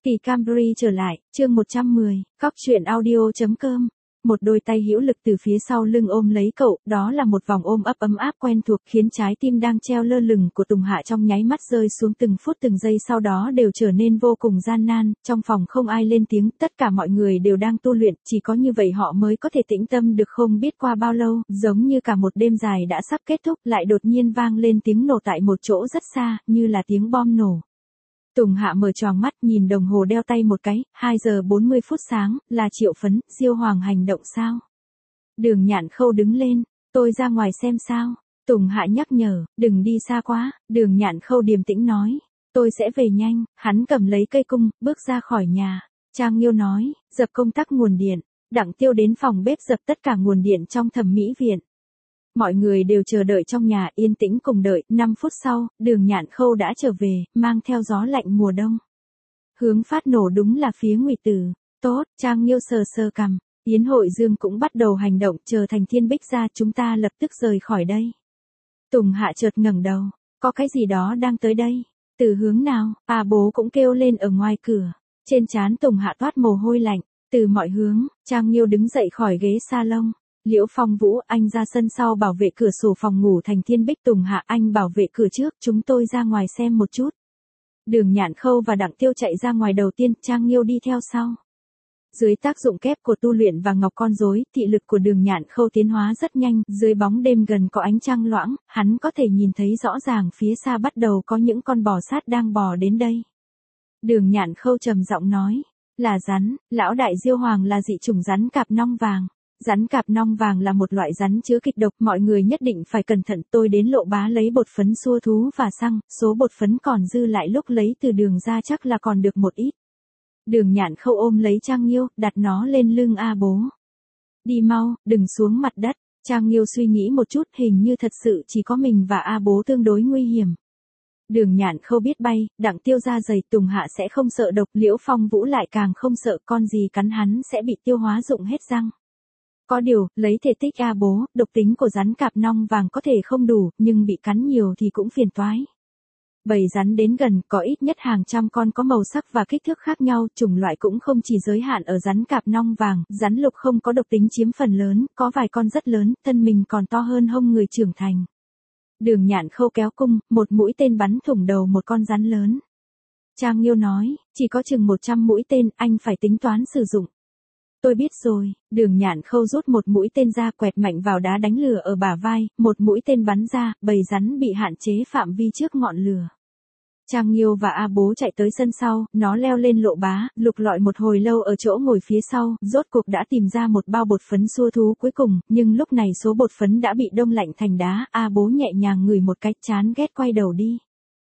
Kỳ Camry trở lại, chương 110, cóc truyện audio.com. Một đôi tay hữu lực từ phía sau lưng ôm lấy cậu, đó là một vòng ôm ấp ấm áp quen thuộc khiến trái tim đang treo lơ lửng của Tùng Hạ trong nháy mắt rơi xuống từng phút từng giây sau đó đều trở nên vô cùng gian nan, trong phòng không ai lên tiếng, tất cả mọi người đều đang tu luyện, chỉ có như vậy họ mới có thể tĩnh tâm được không biết qua bao lâu, giống như cả một đêm dài đã sắp kết thúc lại đột nhiên vang lên tiếng nổ tại một chỗ rất xa, như là tiếng bom nổ. Tùng Hạ mở tròn mắt nhìn đồng hồ đeo tay một cái, 2 giờ 40 phút sáng, là Triệu Phấn, Diêu Hoàng hành động sao? Đường Nhạn Khâu đứng lên, tôi ra ngoài xem sao? Tùng Hạ nhắc nhở, đừng đi xa quá, Đường Nhạn Khâu điềm tĩnh nói, tôi sẽ về nhanh, hắn cầm lấy cây cung, bước ra khỏi nhà. Trang Nghiêu nói, dập công tắc nguồn điện, Đặng Tiêu đến phòng bếp dập tất cả nguồn điện trong thẩm mỹ viện. Mọi người đều chờ đợi trong nhà yên tĩnh cùng đợi, 5 phút sau, Đường Nhạn Khâu đã trở về, mang theo gió lạnh mùa đông. Hướng phát nổ đúng là phía Ngụy Tử. Tốt, Trang Nghiêu sờ sờ cằm, Yến Hội Dương cũng bắt đầu hành động, chờ Thành Thiên Bích ra chúng ta lập tức rời khỏi đây. Tùng Hạ chợt ngẩng đầu, có cái gì đó đang tới đây. Từ hướng nào? Bố cũng kêu lên ở ngoài cửa. Trên trán Tùng Hạ toát mồ hôi lạnh, từ mọi hướng, Trang Nghiêu đứng dậy khỏi ghế salon. Liễu Phong Vũ, anh ra sân sau bảo vệ cửa sổ phòng ngủ Thành Thiên Bích. Tùng Hạ, anh bảo vệ cửa trước, chúng tôi ra ngoài xem một chút. Đường Nhạn Khâu và Đặng Tiêu chạy ra ngoài đầu tiên, Trang Nghiêu đi theo sau. Dưới tác dụng kép của tu luyện và ngọc con rối, thị lực của Đường Nhạn Khâu tiến hóa rất nhanh, dưới bóng đêm gần có ánh trăng loãng, hắn có thể nhìn thấy rõ ràng phía xa bắt đầu có những con bò sát đang bò đến đây. Đường Nhạn Khâu trầm giọng nói, là rắn, lão đại Diêu Hoàng là dị chủng rắn cạp nong vàng. Rắn cạp nong vàng là một loại rắn chứa kịch độc, mọi người nhất định phải cẩn thận. Tôi đến Lộ Bá lấy bột phấn xua thú và xăng, số bột phấn còn dư lại lúc lấy từ Đường ra chắc là còn được một ít. Đường Nhạn Khâu ôm lấy Trang Nghiêu, đặt nó lên lưng bố. Đi mau, đừng xuống mặt đất. Trang Nghiêu suy nghĩ một chút, hình như thật sự chỉ có mình và bố tương đối nguy hiểm. Đường Nhạn Khâu biết bay, Đặng Tiêu ra dày, Tùng Hạ sẽ không sợ độc, Liễu Phong Vũ lại càng không sợ, con gì cắn hắn sẽ bị tiêu hóa rụng hết răng. Có điều, lấy thể tích bố, độc tính của rắn cạp nong vàng có thể không đủ, nhưng bị cắn nhiều thì cũng phiền toái. Bầy rắn đến gần, có ít nhất hàng trăm con có màu sắc và kích thước khác nhau, chủng loại cũng không chỉ giới hạn ở rắn cạp nong vàng, rắn lục không có độc tính chiếm phần lớn, có vài con rất lớn, thân mình còn to hơn hông người trưởng thành. Đường Nhạn Khâu kéo cung, một mũi tên bắn thủng đầu một con rắn lớn. Trang Nghiêu nói, chỉ có chừng 100 mũi tên, anh phải tính toán sử dụng. Tôi biết rồi, Đường Nhạn Khâu rút một mũi tên ra quẹt mạnh vào đá đánh lửa ở bả vai, một mũi tên bắn ra, bầy rắn bị hạn chế phạm vi trước ngọn lửa. Trang Nghiêu và bố chạy tới sân sau, nó leo lên Lộ Bá, lục lọi một hồi lâu ở chỗ ngồi phía sau, rốt cuộc đã tìm ra một bao bột phấn xua thú cuối cùng, nhưng lúc này số bột phấn đã bị đông lạnh thành đá, bố nhẹ nhàng ngửi một cái, chán ghét quay đầu đi.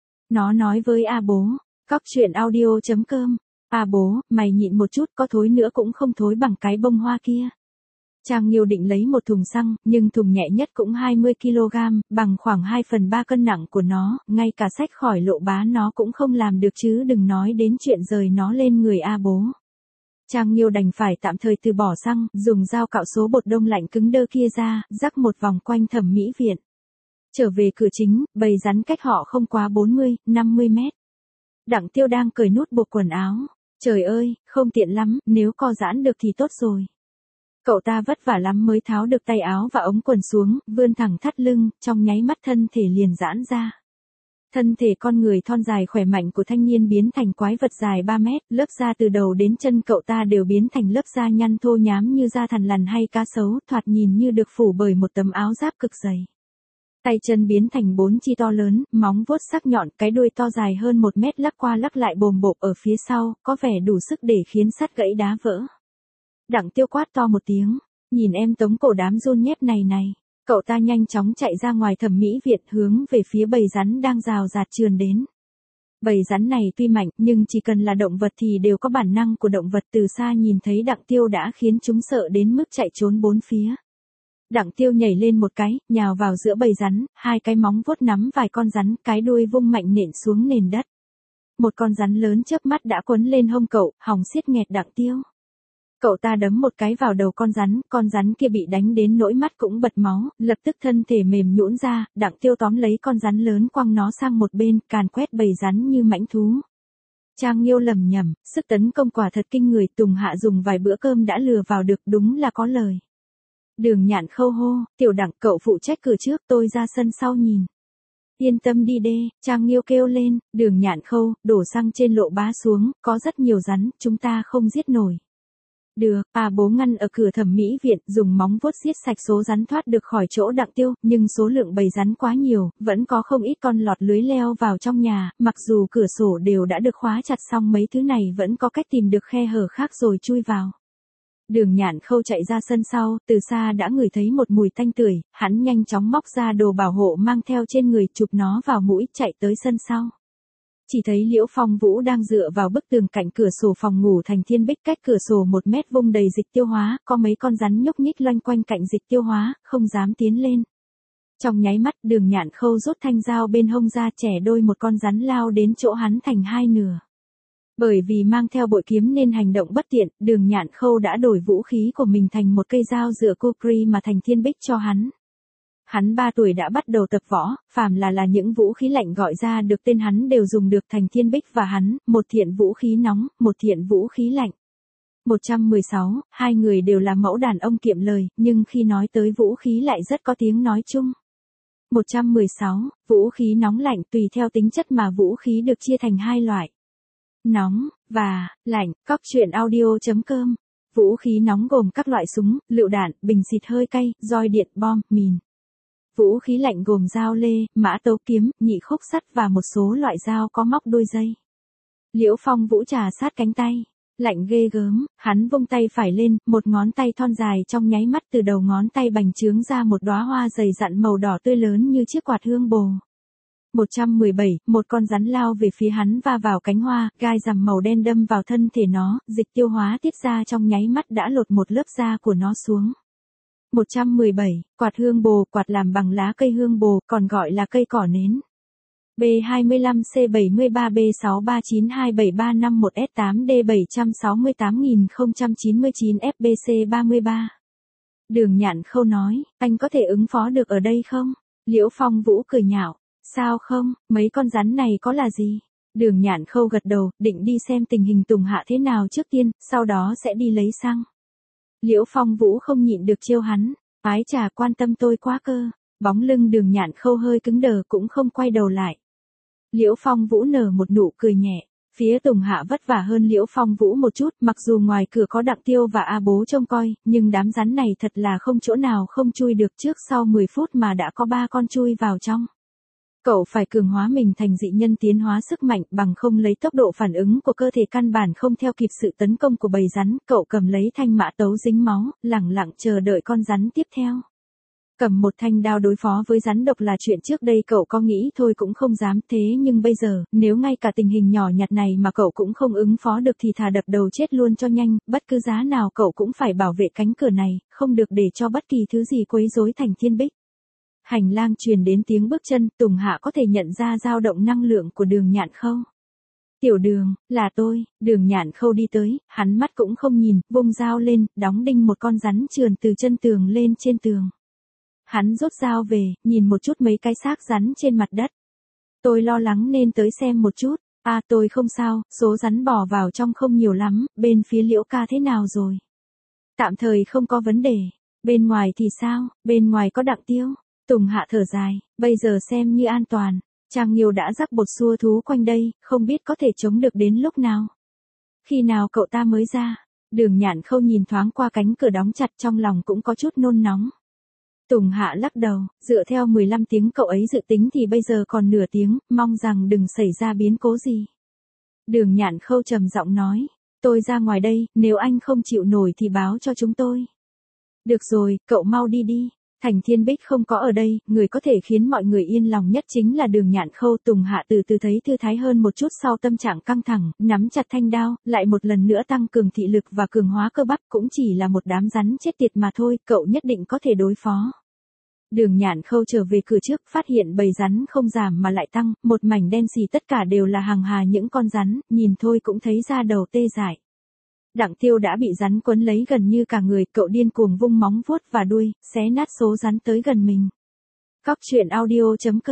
Nó nói với bố, cóc truyện audio.com. Bố, mày nhịn một chút, có thối nữa cũng không thối bằng cái bông hoa kia. Trang Nghiêu định lấy một thùng xăng, nhưng thùng nhẹ nhất cũng 20 kg, bằng khoảng 2/3 cân nặng của nó, ngay cả xách khỏi Lộ Bá nó cũng không làm được chứ đừng nói đến chuyện rời nó lên người bố. Trang Nghiêu đành phải tạm thời từ bỏ xăng, dùng dao cạo số bột đông lạnh cứng đơ kia ra, rắc một vòng quanh thẩm mỹ viện. Trở về cửa chính, bầy rắn cách họ không quá 40-50 mét. Đặng Tiêu đang cởi nút buộc quần áo. Trời ơi, không tiện lắm, nếu co giãn được thì tốt rồi. Cậu ta vất vả lắm mới tháo được tay áo và ống quần xuống, vươn thẳng thắt lưng, trong nháy mắt thân thể liền giãn ra. Thân thể con người thon dài khỏe mạnh của thanh niên biến thành quái vật dài 3 mét, lớp da từ đầu đến chân cậu ta đều biến thành lớp da nhăn thô nhám như da thằn lằn hay cá sấu, thoạt nhìn như được phủ bởi một tấm áo giáp cực dày. Tay chân biến thành 4 chi to lớn, móng vuốt sắc nhọn, cái đuôi to dài hơn 1 mét lắc qua lắc lại bồm bộp ở phía sau, có vẻ đủ sức để khiến sắt gãy đá vỡ. Đặng Tiêu quát to một tiếng, nhìn em tống cổ đám run nhép này này. Cậu ta nhanh chóng chạy ra ngoài thẩm mỹ viện hướng về phía bầy rắn đang rào rạt trườn đến. Bầy rắn này tuy mạnh nhưng chỉ cần là động vật thì đều có bản năng của động vật, từ xa nhìn thấy Đặng Tiêu đã khiến chúng sợ đến mức chạy trốn bốn phía. Đặng Tiêu nhảy lên một cái, nhào vào giữa bầy rắn, hai cái móng vuốt nắm vài con rắn, cái đuôi vung mạnh nện xuống nền đất. Một con rắn lớn chớp mắt đã quấn lên hông cậu, hòng siết nghẹt Đặng Tiêu. Cậu ta đấm một cái vào đầu con rắn kia bị đánh đến nỗi mắt cũng bật máu, lập tức thân thể mềm nhũn ra, Đặng Tiêu tóm lấy con rắn lớn quăng nó sang một bên, càn quét bầy rắn như mãnh thú. Trang Nghiêu lầm nhầm, sức tấn công quả thật kinh người, Tùng Hạ dùng vài bữa cơm đã lừa vào được, đúng là có lời. Đường Nhạn Khâu hô, Tiểu Đặng cậu phụ trách cửa trước, tôi ra sân sau nhìn. Yên tâm đi đê, Trang Nghiêu kêu lên, Đường Nhạn Khâu, đổ xăng trên lộ bá xuống, có rất nhiều rắn, chúng ta không giết nổi. Được, bố ngăn ở cửa thẩm mỹ viện, dùng móng vuốt giết sạch số rắn thoát được khỏi chỗ Đặng Tiêu, nhưng số lượng bầy rắn quá nhiều, vẫn có không ít con lọt lưới leo vào trong nhà, mặc dù cửa sổ đều đã được khóa chặt xong mấy thứ này vẫn có cách tìm được khe hở khác rồi chui vào. Đường Nhạn Khâu chạy ra sân sau, từ xa đã ngửi thấy một mùi tanh tưởi, hắn nhanh chóng móc ra đồ bảo hộ mang theo trên người, chụp nó vào mũi, chạy tới sân sau. Chỉ thấy Liễu Phong Vũ đang dựa vào bức tường cạnh cửa sổ phòng ngủ Thành Thiên Bích, cách cửa sổ 1 mét vuông đầy dịch tiêu hóa, có mấy con rắn nhúc nhích loanh quanh cạnh dịch tiêu hóa, không dám tiến lên. Trong nháy mắt, Đường Nhạn Khâu rút thanh dao bên hông ra, chẻ đôi một con rắn lao đến chỗ hắn thành hai nửa. Bởi vì mang theo bội kiếm nên hành động bất tiện, Đường Nhạn Khâu đã đổi vũ khí của mình thành một cây dao dựa kukri mà Thành Thiên Bích cho hắn. Hắn 3 tuổi đã bắt đầu tập võ, phàm là những vũ khí lạnh gọi ra được tên hắn đều dùng được. Thành Thiên Bích và hắn, một thiện vũ khí nóng, một thiện vũ khí lạnh. 116, hai người đều là mẫu đàn ông kiệm lời, nhưng khi nói tới vũ khí lại rất có tiếng nói chung. 116, vũ khí nóng lạnh tùy theo tính chất mà vũ khí được chia thành hai loại. Nóng, và, lạnh, Cóc truyện audio.com. Vũ khí nóng gồm các loại súng, lựu đạn, bình xịt hơi cay, roi điện, bom, mìn. Vũ khí lạnh gồm dao lê, mã tấu kiếm, nhị khúc sắt và một số loại dao có móc đuôi dây. Liễu Phong Vũ trà sát cánh tay. Lạnh ghê gớm, hắn vung tay phải lên, một ngón tay thon dài trong nháy mắt từ đầu ngón tay bành trướng ra một đóa hoa dày dặn màu đỏ tươi lớn như chiếc quạt hương bồ. 117, một con rắn lao về phía hắn va vào cánh hoa, gai rằm màu đen đâm vào thân thể nó, dịch tiêu hóa tiết ra trong nháy mắt đã lột một lớp da của nó xuống. 117, quạt hương bồ, quạt làm bằng lá cây hương bồ, còn gọi là cây cỏ nến. B25C73B6392731S8D768099FBC33. Đường Nhạn Khâu nói, anh có thể ứng phó được ở đây không? Liễu Phong Vũ cười nhạo, sao không, mấy con rắn này có là gì? Đường Nhạn Khâu gật đầu, định đi xem tình hình Tùng Hạ thế nào trước tiên, sau đó sẽ đi lấy xăng. Liễu Phong Vũ không nhịn được trêu hắn, ái chà quan tâm tôi quá cơ. Bóng lưng Đường Nhạn Khâu hơi cứng đờ cũng không quay đầu lại. Liễu Phong Vũ nở một nụ cười nhẹ, phía Tùng Hạ vất vả hơn Liễu Phong Vũ một chút, mặc dù ngoài cửa có Đặng Tiêu và A Bố trông coi, nhưng đám rắn này thật là không chỗ nào không chui được, trước sau 10 phút mà đã có 3 con chui vào trong. Cậu phải cường hóa mình thành dị nhân tiến hóa sức mạnh, bằng không lấy tốc độ phản ứng của cơ thể căn bản không theo kịp sự tấn công của bầy rắn. Cậu cầm lấy thanh mã tấu dính máu, lẳng lặng chờ đợi con rắn tiếp theo. Cầm một thanh đao đối phó với rắn độc là chuyện trước đây cậu có nghĩ thôi cũng không dám, thế nhưng bây giờ, nếu ngay cả tình hình nhỏ nhặt này mà cậu cũng không ứng phó được thì thà đập đầu chết luôn cho nhanh, bất cứ giá nào cậu cũng phải bảo vệ cánh cửa này, không được để cho bất kỳ thứ gì quấy rối Thành Thiên Bích. Hành lang truyền đến tiếng bước chân, Tùng Hạ có thể nhận ra dao động năng lượng của Đường Nhạn Khâu. Tiểu Đường, là tôi. Đường Nhạn Khâu đi tới, hắn mắt cũng không nhìn, vung dao lên, đóng đinh một con rắn trườn từ chân tường lên trên tường. Hắn rút dao về, nhìn một chút mấy cái xác rắn trên mặt đất. Tôi lo lắng nên tới xem một chút. Tôi không sao, số rắn bò vào trong không nhiều lắm, bên phía Liễu ca thế nào rồi? Tạm thời không có vấn đề. Bên ngoài thì sao? Bên ngoài có Đặng Tiêu. Tùng Hạ thở dài, bây giờ xem như an toàn. Trang Nghiêu đã rắc bột xua thú quanh đây, không biết có thể chống được đến lúc nào. Khi nào cậu ta mới ra? Đường Nhạn Khâu nhìn thoáng qua cánh cửa đóng chặt, trong lòng cũng có chút nôn nóng. Tùng Hạ lắc đầu, dựa theo 15 tiếng cậu ấy dự tính thì bây giờ còn nửa tiếng, mong rằng đừng xảy ra biến cố gì. Đường Nhạn Khâu trầm giọng nói, tôi ra ngoài đây, nếu anh không chịu nổi thì báo cho chúng tôi. Được rồi, cậu mau đi đi. Thành Thiên Bích không có ở đây, người có thể khiến mọi người yên lòng nhất chính là Đường Nhạn Khâu. Tùng Hạ từ từ thấy thư thái hơn một chút sau tâm trạng căng thẳng, nắm chặt thanh đao, lại một lần nữa tăng cường thị lực và cường hóa cơ bắp, cũng chỉ là một đám rắn chết tiệt mà thôi, cậu nhất định có thể đối phó. Đường Nhạn Khâu trở về cửa trước, phát hiện bầy rắn không giảm mà lại tăng, một mảnh đen xì, tất cả đều là hàng hà những con rắn, nhìn thôi cũng thấy da đầu tê dại. Đặng Tiêu đã bị rắn quấn lấy gần như cả người, cậu điên cuồng vung móng vuốt và đuôi, xé nát số rắn tới gần mình. Cóc truyện audio.com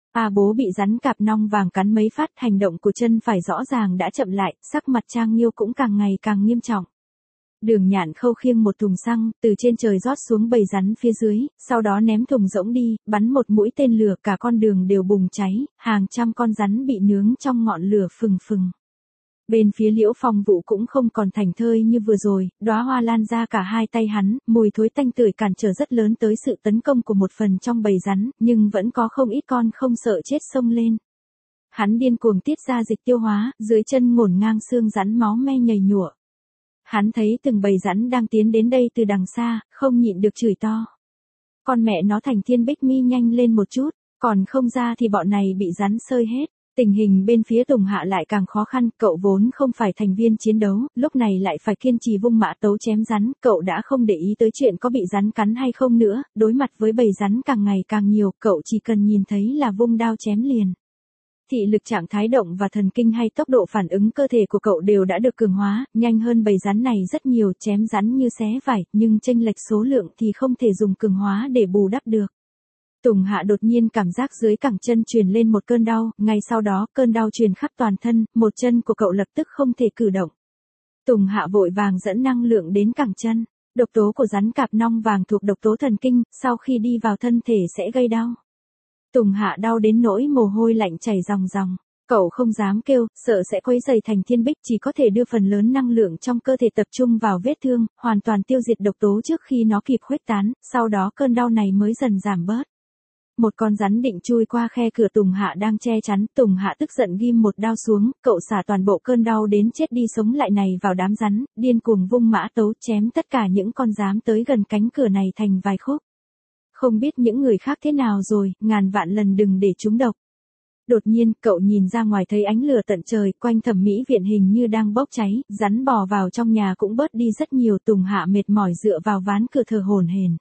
Bố bị rắn cạp nong vàng cắn mấy phát, hành động của chân phải rõ ràng đã chậm lại, sắc mặt Trang Nghiêu cũng càng ngày càng nghiêm trọng. Đường Nhạn Khâu khiêng một thùng xăng, từ trên trời rót xuống bầy rắn phía dưới, sau đó ném thùng rỗng đi, bắn một mũi tên lửa, cả con đường đều bùng cháy, hàng trăm con rắn bị nướng trong ngọn lửa phừng phừng. Bên phía Liễu Phong Vũ cũng không còn thành thơi như vừa rồi, đóa hoa lan ra cả hai tay hắn, mùi thối tanh tưởi cản trở rất lớn tới sự tấn công của một phần trong bầy rắn, nhưng vẫn có không ít con không sợ chết xông lên. Hắn điên cuồng tiết ra dịch tiêu hóa, dưới chân ngổn ngang xương rắn máu me nhầy nhụa. Hắn thấy từng bầy rắn đang tiến đến đây từ đằng xa, không nhịn được chửi to. Con mẹ nó Thành Thiên Bích Mi nhanh lên một chút, còn không ra thì bọn này bị rắn sơi hết. Tình hình bên phía Tùng Hạ lại càng khó khăn, cậu vốn không phải thành viên chiến đấu, lúc này lại phải kiên trì vung mã tấu chém rắn, cậu đã không để ý tới chuyện có bị rắn cắn hay không nữa, đối mặt với bầy rắn càng ngày càng nhiều, cậu chỉ cần nhìn thấy là vung đao chém liền. Thị lực, trạng thái động và thần kinh hay tốc độ phản ứng cơ thể của cậu đều đã được cường hóa, nhanh hơn bầy rắn này rất nhiều, chém rắn như xé vải, nhưng chênh lệch số lượng thì không thể dùng cường hóa để bù đắp được. Tùng Hạ đột nhiên cảm giác dưới cẳng chân truyền lên một cơn đau, ngay sau đó cơn đau truyền khắp toàn thân, một chân của cậu lập tức không thể cử động. Tùng Hạ vội vàng dẫn năng lượng đến cẳng chân. Độc tố của rắn cạp nong vàng thuộc độc tố thần kinh, sau khi đi vào thân thể sẽ gây đau. Tùng Hạ đau đến nỗi mồ hôi lạnh chảy ròng ròng. Cậu không dám kêu, sợ sẽ quấy rầy Thành Thiên Bích, chỉ có thể đưa phần lớn năng lượng trong cơ thể tập trung vào vết thương, hoàn toàn tiêu diệt độc tố trước khi nó kịp khuếch tán, sau đó cơn đau này mới dần giảm bớt. Một con rắn định chui qua khe cửa Tùng Hạ đang che chắn, Tùng Hạ tức giận ghim một đao xuống, cậu xả toàn bộ cơn đau đến chết đi sống lại này vào đám rắn, điên cuồng vung mã tấu chém tất cả những con dám tới gần cánh cửa này thành vài khúc. Không biết những người khác thế nào rồi, ngàn vạn lần đừng để chúng độc. Đột nhiên, cậu nhìn ra ngoài thấy ánh lửa tận trời, quanh thẩm mỹ viện hình như đang bốc cháy, rắn bò vào trong nhà cũng bớt đi rất nhiều. Tùng Hạ mệt mỏi dựa vào ván cửa thở hổn hển.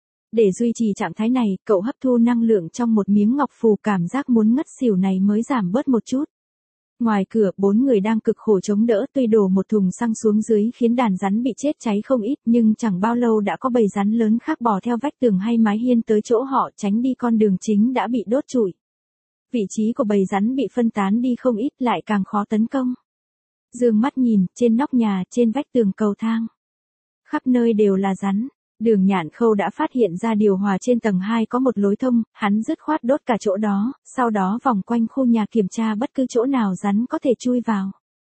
Để duy trì trạng thái này, cậu hấp thu năng lượng trong một miếng ngọc phù, cảm giác muốn ngất xỉu này mới giảm bớt một chút. Ngoài cửa, 4 người đang cực khổ chống đỡ, tuy đổ một thùng xăng xuống dưới khiến đàn rắn bị chết cháy không ít, nhưng chẳng bao lâu đã có bầy rắn lớn khác bò theo vách tường hay mái hiên tới chỗ họ, tránh đi con đường chính đã bị đốt trụi. Vị trí của bầy rắn bị phân tán đi không ít, lại càng khó tấn công. Dương mắt nhìn, trên nóc nhà, trên vách tường, cầu thang, khắp nơi đều là rắn. Đường Nhạn Khâu đã phát hiện ra điều hòa trên tầng 2 có một lối thông, hắn dứt khoát đốt cả chỗ đó, sau đó vòng quanh khu nhà kiểm tra bất cứ chỗ nào rắn có thể chui vào.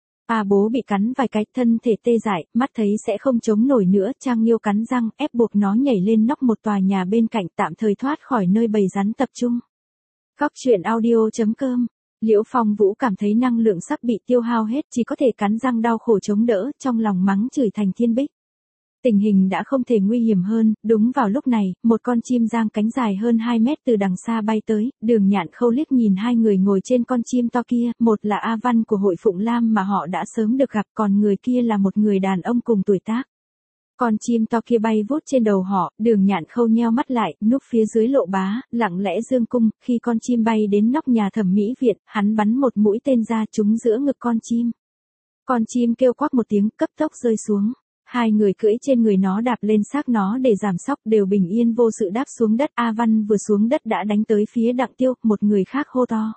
Bố bị cắn vài cái, thân thể tê dại, mắt thấy sẽ không chống nổi nữa, Trang Nghiêu cắn răng, ép buộc nó nhảy lên nóc một tòa nhà bên cạnh, tạm thời thoát khỏi nơi bầy rắn tập trung. Góc truyện audio.com. Liễu Phong Vũ cảm thấy năng lượng sắp bị tiêu hao hết, chỉ có thể cắn răng đau khổ chống đỡ, trong lòng mắng chửi Thành Thiên Bích. Tình hình đã không thể nguy hiểm hơn, đúng vào lúc này, một con chim giang cánh dài hơn 2 mét từ đằng xa bay tới, Đường Nhạn Khâu liếc nhìn hai người ngồi trên con chim to kia, một là A Văn của hội Phụng Lam mà họ đã sớm được gặp, còn người kia là một người đàn ông cùng tuổi tác. Con chim to kia bay vút trên đầu họ, Đường Nhạn Khâu nheo mắt lại, núp phía dưới lộ bá, lặng lẽ dương cung, khi con chim bay đến nóc nhà thẩm mỹ viện, hắn bắn một mũi tên ra trúng giữa ngực con chim. Con chim kêu quắc một tiếng, cấp tốc rơi xuống. Hai người cưỡi trên người nó đạp lên xác nó để giảm sóc, đều bình yên vô sự đáp xuống đất. A Văn vừa xuống đất đã đánh tới phía Đặng Tiêu, một người khác hô to.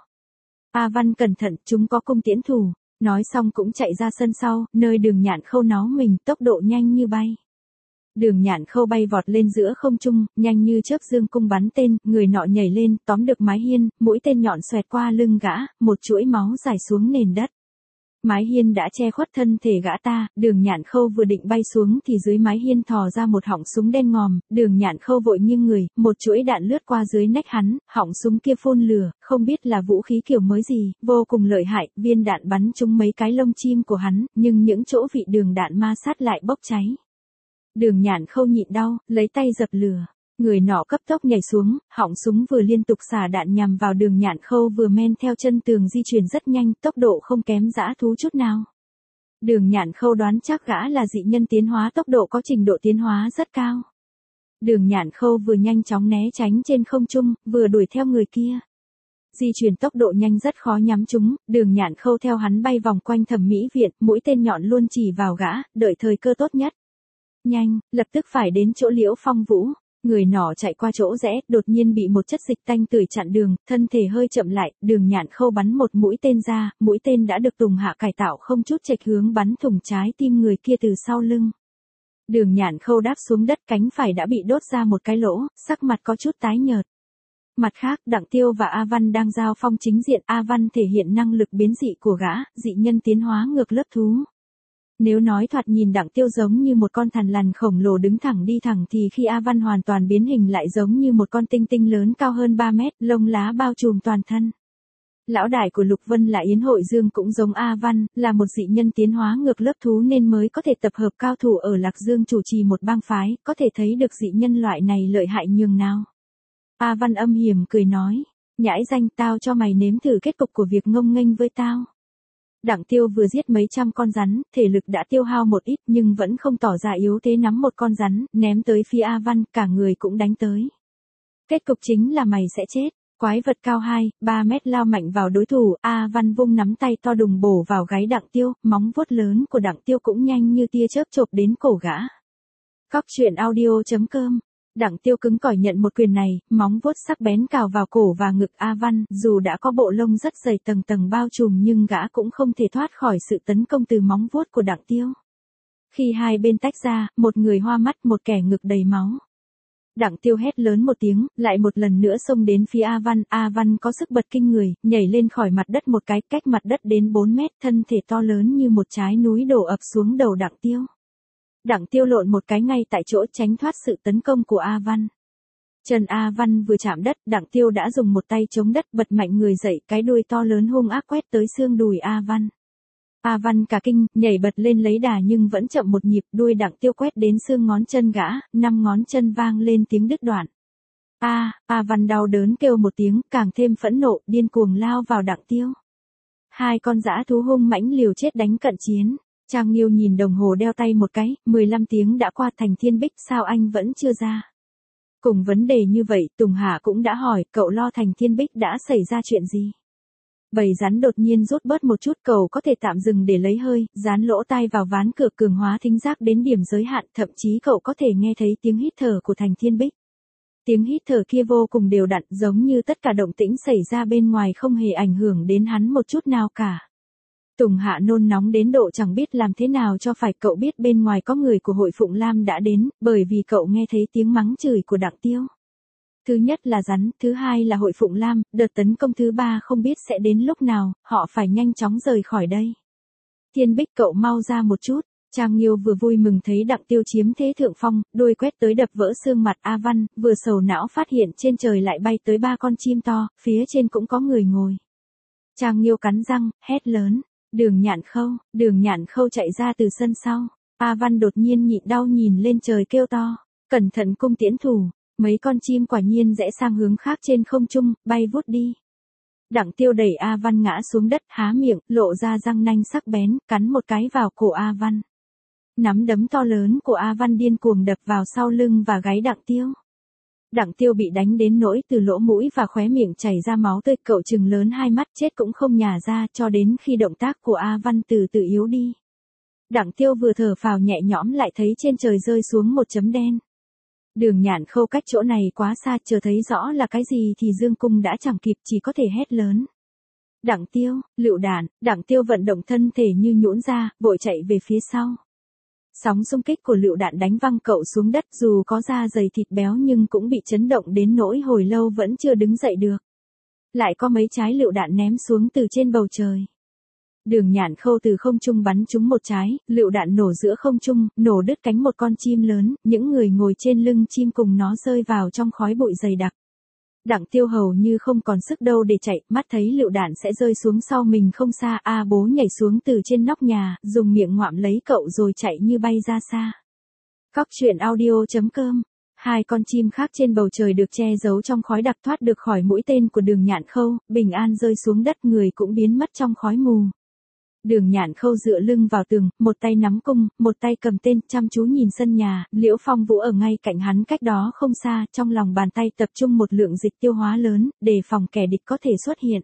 A Văn cẩn thận, chúng có cung tiễn thủ. Nói xong cũng chạy ra sân sau, nơi Đường Nhạn Khâu nó mình, tốc độ nhanh như bay. Đường Nhạn Khâu bay vọt lên giữa không trung, nhanh như chớp dương cung bắn tên, người nọ nhảy lên, tóm được mái hiên, mũi tên nhọn xoẹt qua lưng gã, một chuỗi máu rải xuống nền đất. Mái hiên đã che khuất thân thể gã ta, Đường Nhạn Khâu vừa định bay xuống thì dưới mái hiên thò ra một họng súng đen ngòm, Đường Nhạn Khâu vội nghiêng người, một chuỗi đạn lướt qua dưới nách hắn, họng súng kia phun lửa, không biết là vũ khí kiểu mới gì, vô cùng lợi hại, viên đạn bắn trúng mấy cái lông chim của hắn, nhưng những chỗ vị đường đạn ma sát lại bốc cháy. Đường Nhạn Khâu nhịn đau, lấy tay dập lửa. Người nọ cấp tốc nhảy xuống, họng súng vừa liên tục xả đạn nhằm vào Đường Nhạn Khâu vừa men theo chân tường di chuyển rất nhanh, tốc độ không kém dã thú chút nào. Đường Nhạn Khâu đoán chắc gã là dị nhân tiến hóa, tốc độ có trình độ tiến hóa rất cao. Đường Nhạn Khâu vừa nhanh chóng né tránh trên không trung, vừa đuổi theo người kia. Di chuyển tốc độ nhanh rất khó nhắm trúng, Đường Nhạn Khâu theo hắn bay vòng quanh thẩm mỹ viện, mũi tên nhọn luôn chỉ vào gã, đợi thời cơ tốt nhất. Nhanh, lập tức phải đến chỗ Liễu Phong Vũ. Người nọ chạy qua chỗ rẽ, đột nhiên bị một chất dịch tanh tưởi chặn đường, thân thể hơi chậm lại, Đường Nhạn Khâu bắn một mũi tên ra, mũi tên đã được Tùng Hạ cải tạo không chút chệch hướng bắn thủng trái tim người kia từ sau lưng. Đường Nhạn Khâu đáp xuống đất, cánh phải đã bị đốt ra một cái lỗ, sắc mặt có chút tái nhợt. Mặt khác, Đặng Tiêu và A Văn đang giao phong chính diện, A Văn thể hiện năng lực biến dị của gã, dị nhân tiến hóa ngược lớp thú. Nếu nói thoạt nhìn Đặng Tiêu giống như một con thằn lằn khổng lồ đứng thẳng đi thẳng thì khi A Văn hoàn toàn biến hình lại giống như một con tinh tinh lớn cao hơn 3 mét, lông lá bao trùm toàn thân. Lão đại của Lục Vân là Yến Hội Dương cũng giống A Văn, là một dị nhân tiến hóa ngược lớp thú nên mới có thể tập hợp cao thủ ở Lạc Dương chủ trì một bang phái, có thể thấy được dị nhân loại này lợi hại nhường nào. A Văn âm hiểm cười nói, nhãi danh, tao cho mày nếm thử kết cục của việc ngông nghênh với tao. Đặng Tiêu vừa giết mấy trăm con rắn, thể lực đã tiêu hao một ít nhưng vẫn không tỏ ra yếu thế, nắm một con rắn, ném tới phía A Văn, cả người cũng đánh tới. Kết cục chính là mày sẽ chết. Quái vật cao 2-3 mét lao mạnh vào đối thủ, A Văn vung nắm tay to đùng bổ vào gáy Đặng Tiêu, móng vuốt lớn của Đặng Tiêu cũng nhanh như tia chớp chộp đến cổ gã. Cóc truyện audio.com. Đặng Tiêu cứng cỏi nhận một quyền này, móng vuốt sắc bén cào vào cổ và ngực A Văn, dù đã có bộ lông rất dày tầng tầng bao trùm nhưng gã cũng không thể thoát khỏi sự tấn công từ móng vuốt của Đặng Tiêu. Khi hai bên tách ra, một người hoa mắt, một kẻ ngực đầy máu. Đặng Tiêu hét lớn một tiếng, lại một lần nữa xông đến phía A Văn có sức bật kinh người, nhảy lên khỏi mặt đất một cái, cách mặt đất đến 4 mét, thân thể to lớn như một trái núi đổ ập xuống đầu Đặng Tiêu. Đặng Tiêu lộn một cái ngay tại chỗ tránh thoát sự tấn công của A Văn. Chân A Văn vừa chạm đất, Đặng Tiêu đã dùng một tay chống đất bật mạnh người dậy, cái đuôi to lớn hung ác quét tới xương đùi A Văn. A Văn cả kinh, nhảy bật lên lấy đà nhưng vẫn chậm một nhịp, đuôi Đặng Tiêu quét đến xương ngón chân gã, 5 ngón chân vang lên tiếng đứt đoạn. A Văn đau đớn kêu một tiếng, càng thêm phẫn nộ, điên cuồng lao vào Đặng Tiêu. Hai con dã thú hung mãnh liều chết đánh cận chiến. Trang Nghiêu nhìn đồng hồ đeo tay một cái, 15 tiếng đã qua. Thành Thiên Bích, sao anh vẫn chưa ra? Cùng vấn đề như vậy, Tùng Hạ cũng đã hỏi, cậu lo Thành Thiên Bích đã xảy ra chuyện gì? Bầy rắn đột nhiên rút bớt một chút, cậu có thể tạm dừng để lấy hơi, dán lỗ tai vào ván cửa cường hóa thính giác đến điểm giới hạn, thậm chí cậu có thể nghe thấy tiếng hít thở của Thành Thiên Bích. Tiếng hít thở kia vô cùng đều đặn, giống như tất cả động tĩnh xảy ra bên ngoài không hề ảnh hưởng đến hắn một chút nào cả. Tùng Hạ nôn nóng đến độ chẳng biết làm thế nào cho phải, cậu biết bên ngoài có người của hội Phụng Lam đã đến, bởi vì cậu nghe thấy tiếng mắng chửi của Đặng Tiêu. Thứ nhất là rắn, thứ hai là hội Phụng Lam, đợt tấn công thứ ba không biết sẽ đến lúc nào, họ phải nhanh chóng rời khỏi đây. Thiên Bích, cậu mau ra một chút. Trang Nghiêu vừa vui mừng thấy Đặng Tiêu chiếm thế thượng phong, đuôi quét tới đập vỡ xương mặt A Văn, vừa sầu não phát hiện trên trời lại bay tới 3 con chim to, phía trên cũng có người ngồi. Trang Nghiêu cắn răng, hét lớn. Đường Nhạn Khâu chạy ra từ sân sau. A Văn đột nhiên nhịn đau nhìn lên trời kêu to. Cẩn thận cung tiễn thủ. Mấy con chim quả nhiên rẽ sang hướng khác trên không trung, bay vút đi. Đặng Tiêu đẩy A Văn ngã xuống đất, há miệng, lộ ra răng nanh sắc bén, cắn một cái vào cổ A Văn. Nắm đấm to lớn của A Văn điên cuồng đập vào sau lưng và gáy Đặng Tiêu. Đặng Tiêu bị đánh đến nỗi từ lỗ mũi và khóe miệng chảy ra máu tươi, cậu trừng lớn hai mắt chết cũng không nhả ra cho đến khi động tác của A Văn từ từ yếu đi. Đặng Tiêu vừa thở phào nhẹ nhõm lại thấy trên trời rơi xuống một chấm đen. Đường Nhạn Khâu cách chỗ này quá xa, chờ thấy rõ là cái gì thì Dương Cung đã chẳng kịp, chỉ có thể hét lớn. Đặng Tiêu, lựu đạn. Đặng Tiêu vận động thân thể như nhũn ra, vội chạy về phía sau. Sóng xung kích của lựu đạn đánh văng cậu xuống đất, dù có da dày thịt béo nhưng cũng bị chấn động đến nỗi hồi lâu vẫn chưa đứng dậy được. Lại có mấy trái lựu đạn ném xuống từ trên bầu trời. Đường Nhạn Khâu từ không trung bắn trúng một trái, lựu đạn nổ giữa không trung, nổ đứt cánh một con chim lớn, những người ngồi trên lưng chim cùng nó rơi vào trong khói bụi dày đặc. Đặng Tiêu hầu như không còn sức đâu để chạy, mắt thấy lựu đạn sẽ rơi xuống sau mình không xa, bố nhảy xuống từ trên nóc nhà, dùng miệng ngoạm lấy cậu rồi chạy như bay ra xa. Cóc truyện audio.com. Hai con chim khác trên bầu trời được che giấu trong khói đặc thoát được khỏi mũi tên của Đường Nhạn Khâu, bình an rơi xuống đất, người cũng biến mất trong khói mù. Đường Nhạn Khâu dựa lưng vào tường, một tay nắm cung, một tay cầm tên, chăm chú nhìn sân nhà, Liễu Phong Vũ ở ngay cạnh hắn cách đó không xa, trong lòng bàn tay tập trung một lượng dịch tiêu hóa lớn, đề phòng kẻ địch có thể xuất hiện.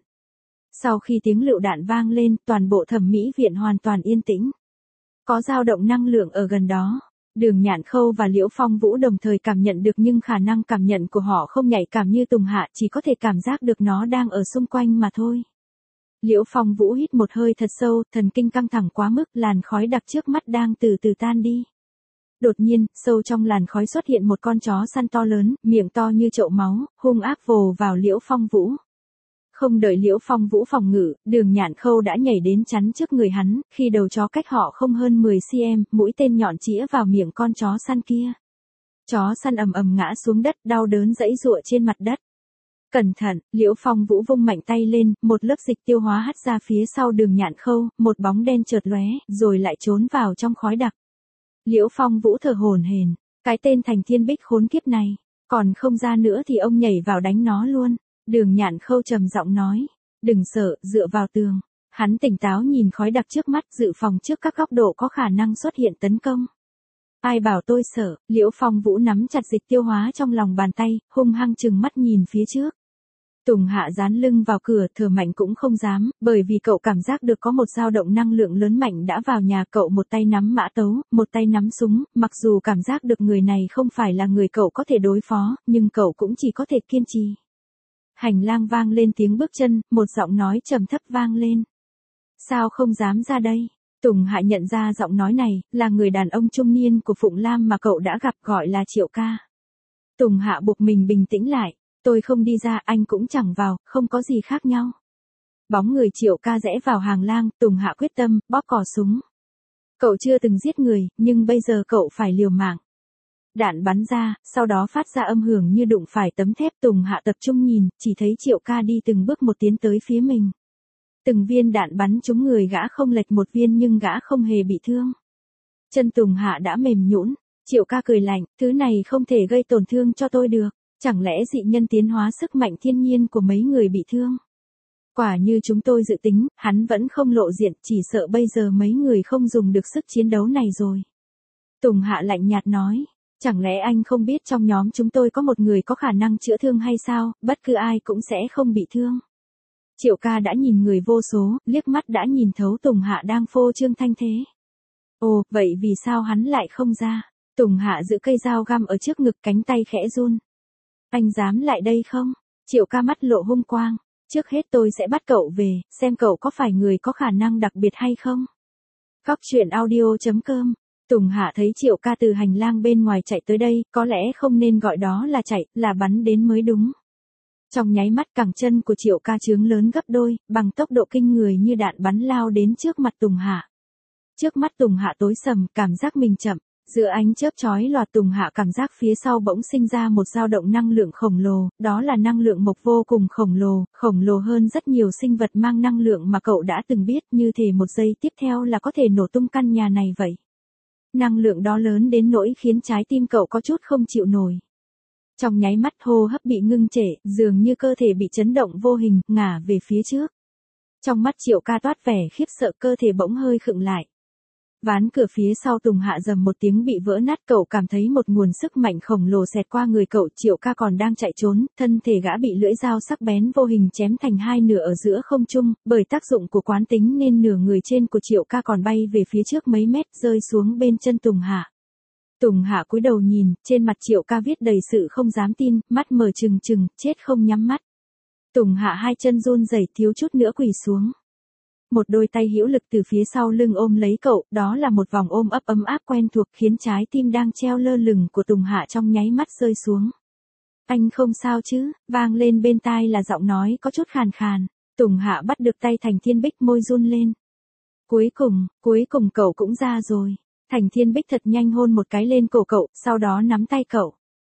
Sau khi tiếng lựu đạn vang lên, toàn bộ Thẩm Mỹ viện hoàn toàn yên tĩnh. Có dao động năng lượng ở gần đó. Đường Nhạn Khâu và Liễu Phong Vũ đồng thời cảm nhận được nhưng khả năng cảm nhận của họ không nhạy cảm như Tùng Hạ, chỉ có thể cảm giác được nó đang ở xung quanh mà thôi. Liễu Phong Vũ hít một hơi thật sâu, thần kinh căng thẳng quá mức, làn khói đặc trước mắt đang từ từ tan đi. Đột nhiên, sâu trong làn khói xuất hiện một con chó săn to lớn, miệng to như chậu máu, hung ác vồ vào Liễu Phong Vũ. Không đợi Liễu Phong Vũ phòng ngự, Đường Nhạn Khâu đã nhảy đến chắn trước người hắn, khi đầu chó cách họ không hơn 10 cm, mũi tên nhọn chĩa vào miệng con chó săn kia. Chó săn ầm ầm ngã xuống đất, đau đớn giãy giụa trên mặt đất. Cẩn thận, Liễu Phong Vũ vung mạnh tay lên, một lớp dịch tiêu hóa hắt ra phía sau Đường Nhạn Khâu, một bóng đen chợt lóe, rồi lại trốn vào trong khói đặc. Liễu Phong Vũ thở hổn hển, cái tên Thành Thiên Bích khốn kiếp này, còn không ra nữa thì ông nhảy vào đánh nó luôn. Đường Nhạn Khâu trầm giọng nói, đừng sợ, dựa vào tường. Hắn tỉnh táo nhìn khói đặc trước mắt, dự phòng trước các góc độ có khả năng xuất hiện tấn công. Ai bảo tôi sợ? Liễu Phong Vũ nắm chặt dịch tiêu hóa trong lòng bàn tay, hung hăng trừng mắt nhìn phía trước. Tùng Hạ dán lưng vào cửa, thở mạnh cũng không dám, bởi vì cậu cảm giác được có một dao động năng lượng lớn mạnh đã vào nhà cậu, một tay nắm mã tấu, một tay nắm súng, mặc dù cảm giác được người này không phải là người cậu có thể đối phó, nhưng cậu cũng chỉ có thể kiên trì. Hành lang vang lên tiếng bước chân, một giọng nói trầm thấp vang lên. Sao không dám ra đây? Tùng Hạ nhận ra giọng nói này, là người đàn ông trung niên của Phụng Lam mà cậu đã gặp, gọi là Triệu Ca. Tùng Hạ buộc mình bình tĩnh lại, tôi không đi ra, anh cũng chẳng vào, không có gì khác nhau. Bóng người Triệu Ca rẽ vào hành lang, Tùng Hạ quyết tâm, bóp cò súng. Cậu chưa từng giết người, nhưng bây giờ cậu phải liều mạng. Đạn bắn ra, sau đó phát ra âm hưởng như đụng phải tấm thép. Tùng Hạ tập trung nhìn, chỉ thấy Triệu Ca đi từng bước một tiến tới phía mình. Từng viên đạn bắn trúng người gã không lệch một viên nhưng gã không hề bị thương. Chân Tùng Hạ đã mềm nhũn. Triệu Ca cười lạnh, thứ này không thể gây tổn thương cho tôi được. Chẳng lẽ dị nhân tiến hóa sức mạnh thiên nhiên của mấy người bị thương? Quả như chúng tôi dự tính, hắn vẫn không lộ diện, chỉ sợ bây giờ mấy người không dùng được sức chiến đấu này rồi. Tùng Hạ lạnh nhạt nói. Chẳng lẽ anh không biết trong nhóm chúng tôi có một người có khả năng chữa thương hay sao, bất cứ ai cũng sẽ không bị thương. Triệu Ca đã nhìn người vô số, liếc mắt đã nhìn thấu Tùng Hạ đang phô trương thanh thế. Ồ, vậy vì sao hắn lại không ra? Tùng Hạ giữ cây dao găm ở trước ngực, cánh tay khẽ run. Anh dám lại đây không? Triệu Ca mắt lộ hung quang. Trước hết tôi sẽ bắt cậu về, xem cậu có phải người có khả năng đặc biệt hay không. Góc truyện audio.com. Tùng Hạ thấy Triệu Ca từ hành lang bên ngoài chạy tới đây, có lẽ không nên gọi đó là chạy, là bắn đến mới đúng. Trong nháy mắt cẳng chân của Triệu Ca trướng lớn gấp đôi, bằng tốc độ kinh người như đạn bắn lao đến trước mặt Tùng Hạ. Trước mắt Tùng Hạ tối sầm, cảm giác mình chậm. Giữa ánh chớp chói lòa, Tùng Hạ cảm giác phía sau bỗng sinh ra một dao động năng lượng khổng lồ, đó là năng lượng mộc vô cùng khổng lồ hơn rất nhiều sinh vật mang năng lượng mà cậu đã từng biết, như thể một giây tiếp theo là có thể nổ tung căn nhà này vậy. Năng lượng đó lớn đến nỗi khiến trái tim cậu có chút không chịu nổi. Trong nháy mắt hô hấp bị ngưng trệ, dường như cơ thể bị chấn động vô hình, ngả về phía trước. Trong mắt Triệu Ca toát vẻ khiếp sợ, cơ thể bỗng hơi khựng lại. Ván cửa phía sau Tùng Hạ rầm một tiếng bị vỡ nát, cậu cảm thấy một nguồn sức mạnh khổng lồ xẹt qua người cậu. Triệu Ca còn đang chạy trốn, thân thể gã bị lưỡi dao sắc bén vô hình chém thành hai nửa ở giữa không trung, bởi tác dụng của quán tính nên nửa người trên của Triệu Ca còn bay về phía trước mấy mét, rơi xuống bên chân Tùng Hạ. Tùng Hạ cúi đầu nhìn, trên mặt Triệu Ca viết đầy sự không dám tin, mắt mở trừng trừng, chết không nhắm mắt. Tùng Hạ hai chân run rẩy, thiếu chút nữa quỳ xuống. Một đôi tay hữu lực từ phía sau lưng ôm lấy cậu, đó là một vòng ôm ấp ấm áp quen thuộc, khiến trái tim đang treo lơ lửng của Tùng Hạ trong nháy mắt rơi xuống. Anh không sao chứ? Vang lên bên tai là giọng nói có chút khàn khàn. Tùng Hạ bắt được tay Thành Thiên Bích, môi run lên. Cuối cùng cậu cũng ra rồi. Thành Thiên Bích thật nhanh hôn một cái lên cổ cậu, sau đó nắm tay cậu.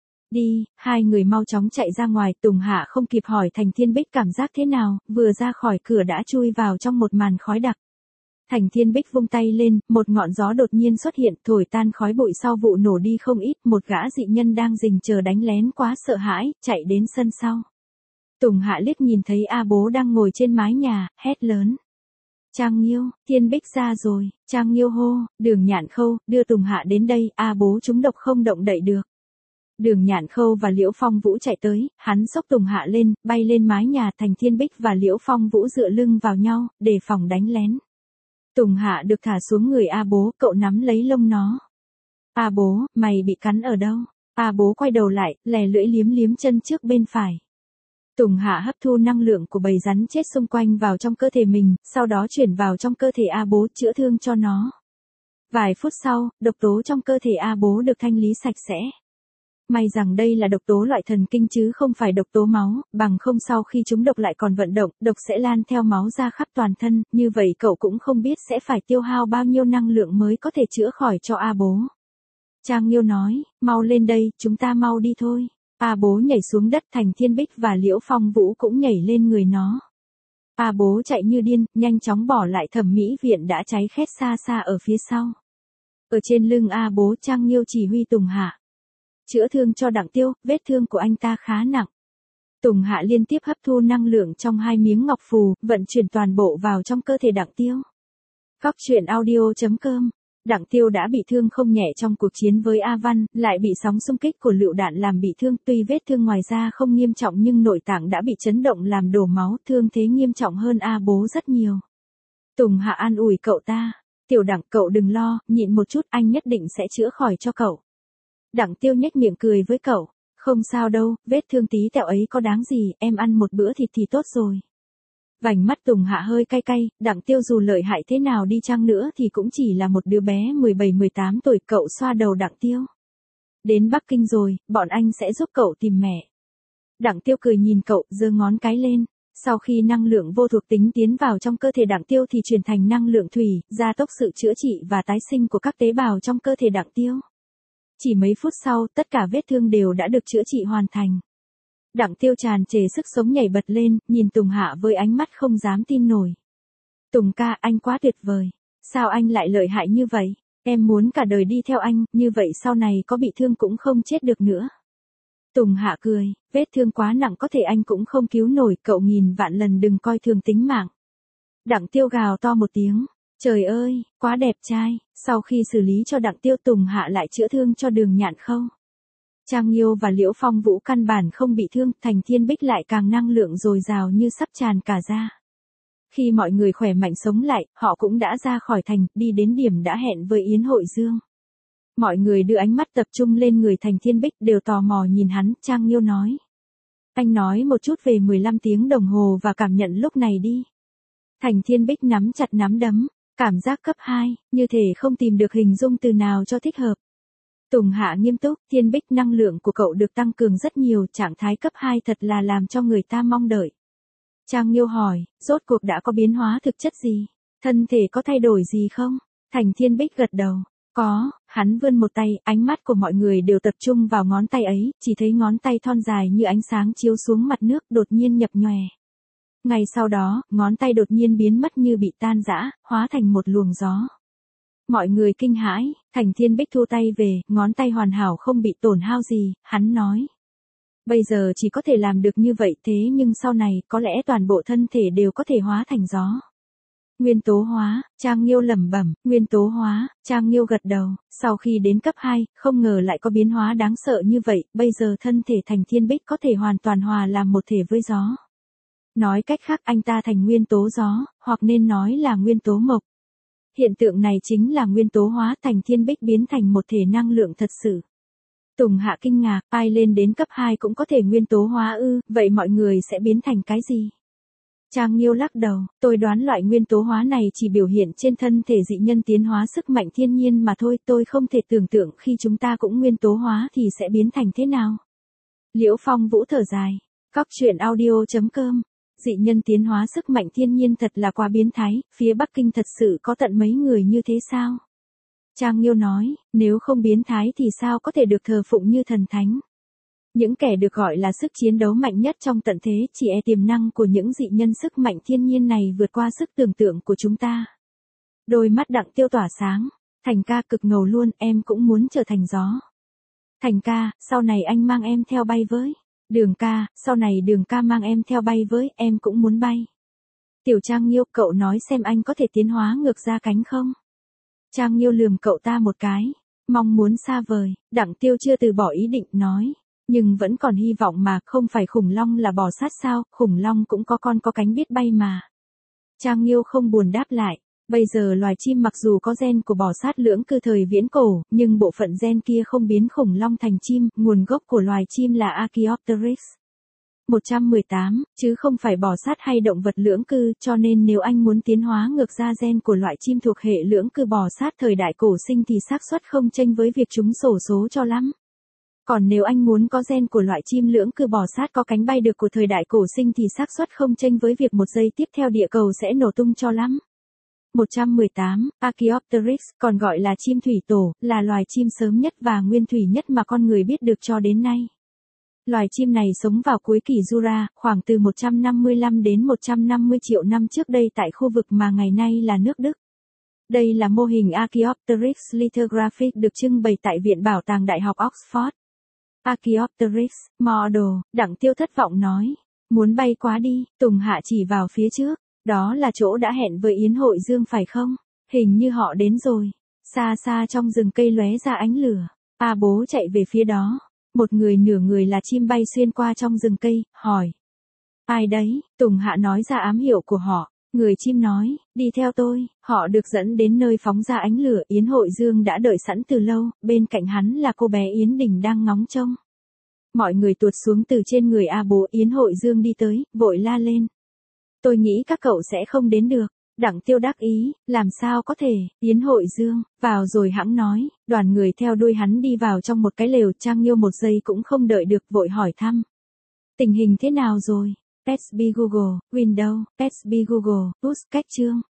Đi, hai người mau chóng chạy ra ngoài. Tùng Hạ không kịp hỏi Thành Thiên Bích cảm giác thế nào, vừa ra khỏi cửa đã chui vào trong một màn khói đặc. Thành Thiên Bích vung tay lên, một ngọn gió đột nhiên xuất hiện, thổi tan khói bụi sau vụ nổ đi không ít. Một gã dị nhân đang rình chờ đánh lén quá sợ hãi, chạy đến sân sau. Tùng Hạ liếc nhìn thấy A Bố đang ngồi trên mái nhà, hét lớn. Trang Nghiêu, Thiên Bích ra rồi. Trang Nghiêu hô, Đường Nhạn Khâu, đưa Tùng Hạ đến đây. A Bố trúng độc không động đậy được. Đường Nhạn Khâu và Liễu Phong Vũ chạy tới, hắn xốc Tùng Hạ lên, bay lên mái nhà. Thành Thiên Bích và Liễu Phong Vũ dựa lưng vào nhau, đề phòng đánh lén. Tùng Hạ được thả xuống người A Bố, cậu nắm lấy lông nó. A bố, mày bị cắn ở đâu? A bố quay đầu lại, lè lưỡi liếm liếm chân trước bên phải. Tùng Hạ hấp thu năng lượng của bầy rắn chết xung quanh vào trong cơ thể mình, sau đó chuyển vào trong cơ thể A bố chữa thương cho nó. Vài phút sau, độc tố trong cơ thể A bố được thanh lý sạch sẽ. May rằng đây là độc tố loại thần kinh chứ không phải độc tố máu, bằng không sau khi chúng độc lại còn vận động, độc sẽ lan theo máu ra khắp toàn thân, như vậy cậu cũng không biết sẽ phải tiêu hao bao nhiêu năng lượng mới có thể chữa khỏi cho A bố. Trang Nghiêu nói, mau lên đây, chúng ta mau đi thôi. A bố nhảy xuống đất, Thành Thiên Bích và Liễu Phong Vũ cũng nhảy lên người nó. A bố chạy như điên, nhanh chóng bỏ lại thẩm mỹ viện đã cháy khét xa xa ở phía sau. Ở trên lưng A bố, Trang Nghiêu chỉ huy Tùng Hạ chữa thương cho Đặng Tiêu, vết thương của anh ta khá nặng. Tùng Hạ liên tiếp hấp thu năng lượng trong 2 miếng ngọc phù, vận chuyển toàn bộ vào trong cơ thể Đặng Tiêu. Góc truyện audio.com. Đặng Tiêu đã bị thương không nhẹ trong cuộc chiến với A Văn, lại bị sóng xung kích của lựu đạn làm bị thương, tuy vết thương ngoài da không nghiêm trọng nhưng nội tạng đã bị chấn động làm đổ máu, thương thế nghiêm trọng hơn A bố rất nhiều. Tùng Hạ an ủi cậu ta, Tiểu Đặng cậu đừng lo, nhịn một chút anh nhất định sẽ chữa khỏi cho cậu. Đặng Tiêu nhếch miệng cười với cậu, không sao đâu, vết thương tí tẹo ấy có đáng gì, em ăn một bữa thịt thì tốt rồi. Vành mắt Tùng Hạ hơi cay cay, Đặng Tiêu dù lợi hại thế nào đi chăng nữa thì cũng chỉ là một đứa bé 17-18 tuổi, cậu xoa đầu Đặng Tiêu. Đến Bắc Kinh rồi, bọn anh sẽ giúp cậu tìm mẹ. Đặng Tiêu cười nhìn cậu, giơ ngón cái lên. Sau khi năng lượng vô thuộc tính tiến vào trong cơ thể Đặng Tiêu thì chuyển thành năng lượng thủy, gia tốc sự chữa trị và tái sinh của các tế bào trong cơ thể Đặng Tiêu. Chỉ mấy phút sau, tất cả vết thương đều đã được chữa trị hoàn thành. Đặng Tiêu tràn trề sức sống nhảy bật lên, nhìn Tùng Hạ với ánh mắt không dám tin nổi. Tùng ca, anh quá tuyệt vời. Sao anh lại lợi hại như vậy? Em muốn cả đời đi theo anh, như vậy sau này có bị thương cũng không chết được nữa. Tùng Hạ cười, vết thương quá nặng có thể anh cũng không cứu nổi, cậu nghìn vạn lần đừng coi thường tính mạng. Đặng Tiêu gào to một tiếng. Trời ơi, quá đẹp trai. Sau khi xử lý cho Đặng Tiêu, Tùng Hạ lại chữa thương cho Đường Nhạn Khâu. Trang Nghiêu và Liễu Phong Vũ căn bản không bị thương, Thành Thiên Bích lại càng năng lượng dồi dào như sắp tràn cả ra. Khi mọi người khỏe mạnh sống lại, họ cũng đã ra khỏi thành, đi đến điểm đã hẹn với Yến Hội Dương. Mọi người đưa ánh mắt tập trung lên người Thành Thiên Bích, đều tò mò nhìn hắn. Trang Nghiêu nói, anh nói một chút về 15 tiếng đồng hồ và cảm nhận lúc này đi. Thành Thiên Bích nắm chặt nắm đấm, cảm giác cấp 2, như thể không tìm được hình dung từ nào cho thích hợp. Tùng Hạ nghiêm túc, Thiên Bích năng lượng của cậu được tăng cường rất nhiều, trạng thái cấp 2 thật là làm cho người ta mong đợi. Trang Nghiêu hỏi, rốt cuộc đã có biến hóa thực chất gì? Thân thể có thay đổi gì không? Thành Thiên Bích gật đầu. Có, hắn vươn một tay, ánh mắt của mọi người đều tập trung vào ngón tay ấy, chỉ thấy ngón tay thon dài như ánh sáng chiếu xuống mặt nước đột nhiên nhập nhòe. Ngay sau đó, ngón tay đột nhiên biến mất như bị tan rã, hóa thành một luồng gió. Mọi người kinh hãi, Thành Thiên Bích thu tay về, ngón tay hoàn hảo không bị tổn hao gì, hắn nói. Bây giờ chỉ có thể làm được như vậy thế nhưng sau này có lẽ toàn bộ thân thể đều có thể hóa thành gió. Nguyên tố hóa, Trang Nghiêu lẩm bẩm, nguyên tố hóa, Trang Nghiêu gật đầu, sau khi đến cấp 2, không ngờ lại có biến hóa đáng sợ như vậy, bây giờ thân thể Thành Thiên Bích có thể hoàn toàn hòa làm một thể với gió. Nói cách khác anh ta thành nguyên tố gió, hoặc nên nói là nguyên tố mộc. Hiện tượng này chính là nguyên tố hóa, Thành Thiên Bích biến thành một thể năng lượng thật sự. Tùng Hạ kinh ngạc, ai lên đến cấp 2 cũng có thể nguyên tố hóa ư, vậy mọi người sẽ biến thành cái gì? Trang Nghiêu lắc đầu, tôi đoán loại nguyên tố hóa này chỉ biểu hiện trên thân thể dị nhân tiến hóa sức mạnh thiên nhiên mà thôi, tôi không thể tưởng tượng khi chúng ta cũng nguyên tố hóa thì sẽ biến thành thế nào. Liễu Phong Vũ thở dài, góc truyện audio.com. Dị nhân tiến hóa sức mạnh thiên nhiên thật là quá biến thái, phía Bắc Kinh thật sự có tận mấy người như thế sao? Trang Nghiêu nói, nếu không biến thái thì sao có thể được thờ phụng như thần thánh? Những kẻ được gọi là sức chiến đấu mạnh nhất trong tận thế, chỉ e tiềm năng của những dị nhân sức mạnh thiên nhiên này vượt qua sức tưởng tượng của chúng ta. Đôi mắt Đặng Tiêu tỏa sáng, Thành ca cực ngầu luôn, em cũng muốn trở thành gió. Thành ca, sau này anh mang em theo bay với. Đường ca, sau này Đường ca mang em theo bay với, em cũng muốn bay. Tiểu Trang Nghiêu, cậu nói xem anh có thể tiến hóa ngược ra cánh không? Trang Nghiêu lườm cậu ta một cái, mong muốn xa vời. Đặng Tiêu chưa từ bỏ ý định, nói, nhưng vẫn còn hy vọng mà, không phải khủng long là bò sát sao, khủng long cũng có con có cánh biết bay mà. Trang Nghiêu không buồn đáp lại, Bây giờ loài chim mặc dù có gen của bò sát lưỡng cư thời viễn cổ, nhưng bộ phận gen kia không biến khủng long thành chim, nguồn gốc của loài chim là Archaeopteryx. 118, chứ không phải bò sát hay động vật lưỡng cư, cho nên nếu anh muốn tiến hóa ngược ra gen của loại chim thuộc hệ lưỡng cư bò sát thời đại cổ sinh thì xác suất không chênh với việc chúng xổ số cho lắm. Còn nếu anh muốn có gen của loại chim lưỡng cư bò sát có cánh bay được của thời đại cổ sinh thì xác suất không chênh với việc một giây tiếp theo địa cầu sẽ nổ tung cho lắm. 118, Archaeopteryx, còn gọi là chim thủy tổ, là loài chim sớm nhất và nguyên thủy nhất mà con người biết được cho đến nay. Loài chim này sống vào cuối kỷ Jura, khoảng từ 155 đến 150 triệu năm trước đây tại khu vực mà ngày nay là nước Đức. Đây là mô hình Archaeopteryx lithographic được trưng bày tại Viện Bảo tàng Đại học Oxford. Archaeopteryx, model, Đặng Tiêu thất vọng nói. Muốn bay quá đi, Tùng Hạ chỉ vào phía trước. Đó là chỗ đã hẹn với Yến Hội Dương phải không? Hình như họ đến rồi. Xa xa trong rừng cây lóe ra ánh lửa. Bố chạy về phía đó. Một người nửa người là chim bay xuyên qua trong rừng cây, hỏi. Ai đấy? Tùng Hạ nói ra ám hiệu của họ. Người chim nói, đi theo tôi. Họ được dẫn đến nơi phóng ra ánh lửa. Yến Hội Dương đã đợi sẵn từ lâu, bên cạnh hắn là cô bé Yến Đình đang ngóng trông. Mọi người tuột xuống từ trên người bố. Yến Hội Dương đi tới, vội la lên. Tôi nghĩ các cậu sẽ không đến được. Đặng Tiêu đắc ý, làm sao có thể, Yến Hội Dương, vào rồi hãng nói, đoàn người theo đuôi hắn đi vào trong một cái lều. Trang Nhiêu một giây cũng không đợi được, vội hỏi thăm. Tình hình thế nào rồi? SB Google, Windows, SB Google, push cách chương.